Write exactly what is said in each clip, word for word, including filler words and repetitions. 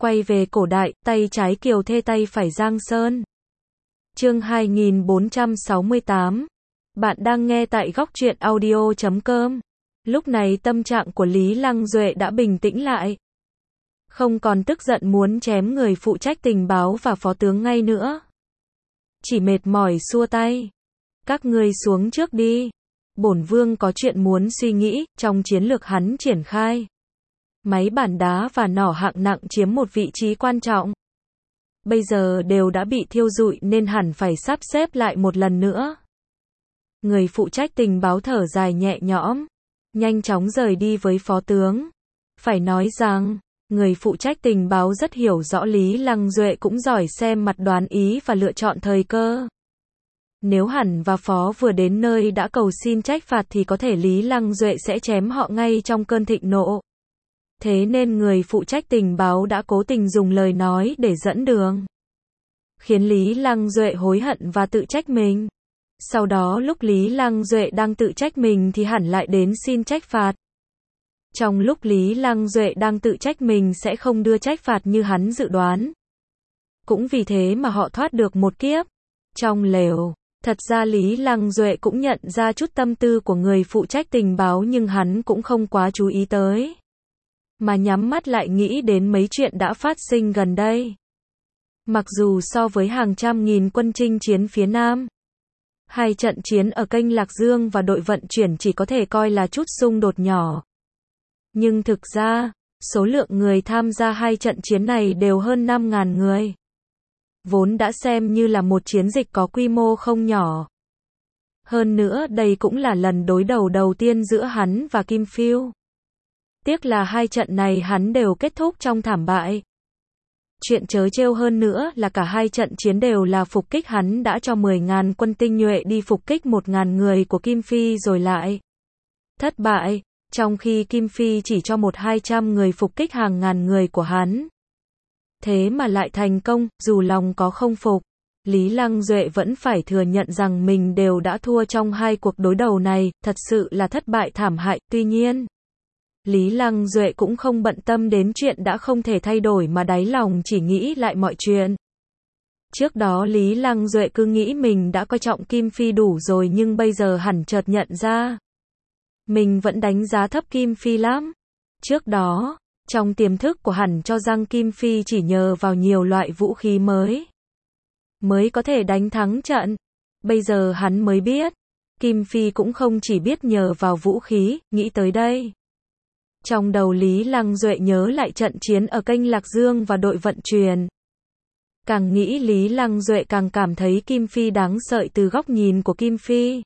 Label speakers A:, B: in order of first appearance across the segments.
A: Quay về cổ đại, tay trái Kiều Thê tay phải Giang Sơn. Chương hai nghìn bốn trăm sáu mươi tám. Bạn đang nghe tại góc truyện audio chấm com. Lúc này tâm trạng của Lý Lăng Duệ đã bình tĩnh lại. Không còn tức giận muốn chém người phụ trách tình báo và phó tướng ngay nữa. Chỉ mệt mỏi xua tay. Các ngươi xuống trước đi. Bổn vương có chuyện muốn suy nghĩ, trong chiến lược hắn triển khai. Máy bản đá và nỏ hạng nặng chiếm một vị trí quan trọng. Bây giờ đều đã bị thiêu rụi nên hẳn phải sắp xếp lại một lần nữa. Người phụ trách tình báo thở dài nhẹ nhõm, nhanh chóng rời đi với phó tướng. Phải nói rằng, người phụ trách tình báo rất hiểu rõ Lý Lăng Duệ cũng giỏi xem mặt đoán ý và lựa chọn thời cơ. Nếu hẳn và phó vừa đến nơi đã cầu xin trách phạt thì có thể Lý Lăng Duệ sẽ chém họ ngay trong cơn thịnh nộ. Thế nên người phụ trách tình báo đã cố tình dùng lời nói để dẫn đường, khiến Lý Lăng Duệ hối hận và tự trách mình. Sau đó lúc Lý Lăng Duệ đang tự trách mình thì hẳn lại đến xin trách phạt. Trong lúc Lý Lăng Duệ đang tự trách mình sẽ không đưa trách phạt như hắn dự đoán. Cũng vì thế mà họ thoát được một kiếp. Trong lều, thật ra Lý Lăng Duệ cũng nhận ra chút tâm tư của người phụ trách tình báo nhưng hắn cũng không quá chú ý tới, mà nhắm mắt lại nghĩ đến mấy chuyện đã phát sinh gần đây. Mặc dù so với hàng trăm nghìn quân chinh chiến phía Nam, hai trận chiến ở kênh Lạc Dương và đội vận chuyển chỉ có thể coi là chút xung đột nhỏ. Nhưng thực ra, số lượng người tham gia hai trận chiến này đều hơn năm nghìn người. Vốn đã xem như là một chiến dịch có quy mô không nhỏ. Hơn nữa đây cũng là lần đối đầu đầu tiên giữa hắn và Kim Phiêu. Tiếc là hai trận này hắn đều kết thúc trong thảm bại. Chuyện trớ trêu hơn nữa là cả hai trận chiến đều là phục kích, hắn đã cho mười nghìn quân tinh nhuệ đi phục kích một nghìn người của Kim Phi rồi lại thất bại, trong khi Kim Phi chỉ cho một hai trăm người phục kích hàng ngàn người của hắn. Thế mà lại thành công, dù lòng có không phục, Lý Lăng Duệ vẫn phải thừa nhận rằng mình đều đã thua trong hai cuộc đối đầu này, thật sự là thất bại thảm hại. Tuy nhiên, Lý Lăng Duệ cũng không bận tâm đến chuyện đã không thể thay đổi mà đáy lòng chỉ nghĩ lại mọi chuyện. Trước đó Lý Lăng Duệ cứ nghĩ mình đã coi trọng Kim Phi đủ rồi nhưng bây giờ hẳn chợt nhận ra mình vẫn đánh giá thấp Kim Phi lắm. Trước đó, trong tiềm thức của hẳn cho rằng Kim Phi chỉ nhờ vào nhiều loại vũ khí mới mới có thể đánh thắng trận. Bây giờ hắn mới biết, Kim Phi cũng không chỉ biết nhờ vào vũ khí. Nghĩ tới đây, trong đầu Lý Lăng Duệ nhớ lại trận chiến ở kênh Lạc Dương và đội vận chuyển. Càng nghĩ Lý Lăng Duệ càng cảm thấy Kim Phi đáng sợ từ góc nhìn của Kim Phi.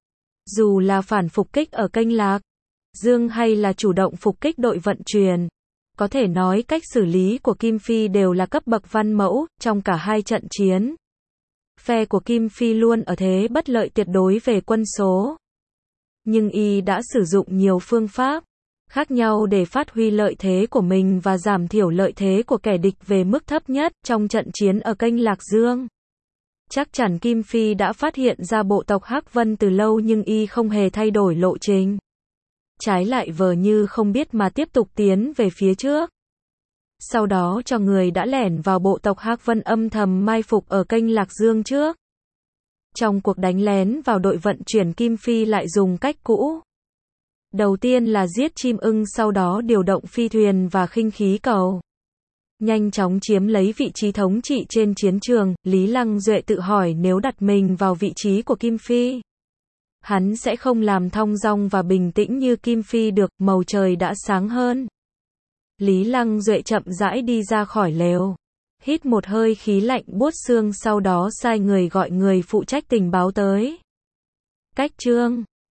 A: Dù là phản phục kích ở kênh Lạc Dương hay là chủ động phục kích đội vận chuyển, có thể nói cách xử lý của Kim Phi đều là cấp bậc văn mẫu. Trong cả hai trận chiến, phe của Kim Phi luôn ở thế bất lợi tuyệt đối về quân số. Nhưng y đã sử dụng nhiều phương pháp khác nhau để phát huy lợi thế của mình và giảm thiểu lợi thế của kẻ địch về mức thấp nhất. Trong trận chiến ở kênh Lạc Dương, chắc chắn Kim Phi đã phát hiện ra bộ tộc Hắc Vân từ lâu nhưng y không hề thay đổi lộ trình. Trái lại vờ như không biết mà tiếp tục tiến về phía trước. Sau đó cho người đã lẻn vào bộ tộc Hắc Vân âm thầm mai phục ở kênh Lạc Dương trước. Trong cuộc đánh lén vào đội vận chuyển, Kim Phi lại dùng cách cũ. Đầu tiên là giết chim ưng, sau đó điều động phi thuyền và khinh khí cầu, nhanh chóng chiếm lấy vị trí thống trị trên chiến trường. Lý Lăng Duệ tự hỏi nếu đặt mình vào vị trí của Kim Phi, hắn sẽ không làm thong dong và bình tĩnh như Kim Phi được. Màu trời đã sáng hơn. Lý Lăng Duệ chậm rãi đi ra khỏi lều, hít một hơi khí lạnh buốt xương, sau đó sai người gọi người phụ trách tình báo tới. Cách chương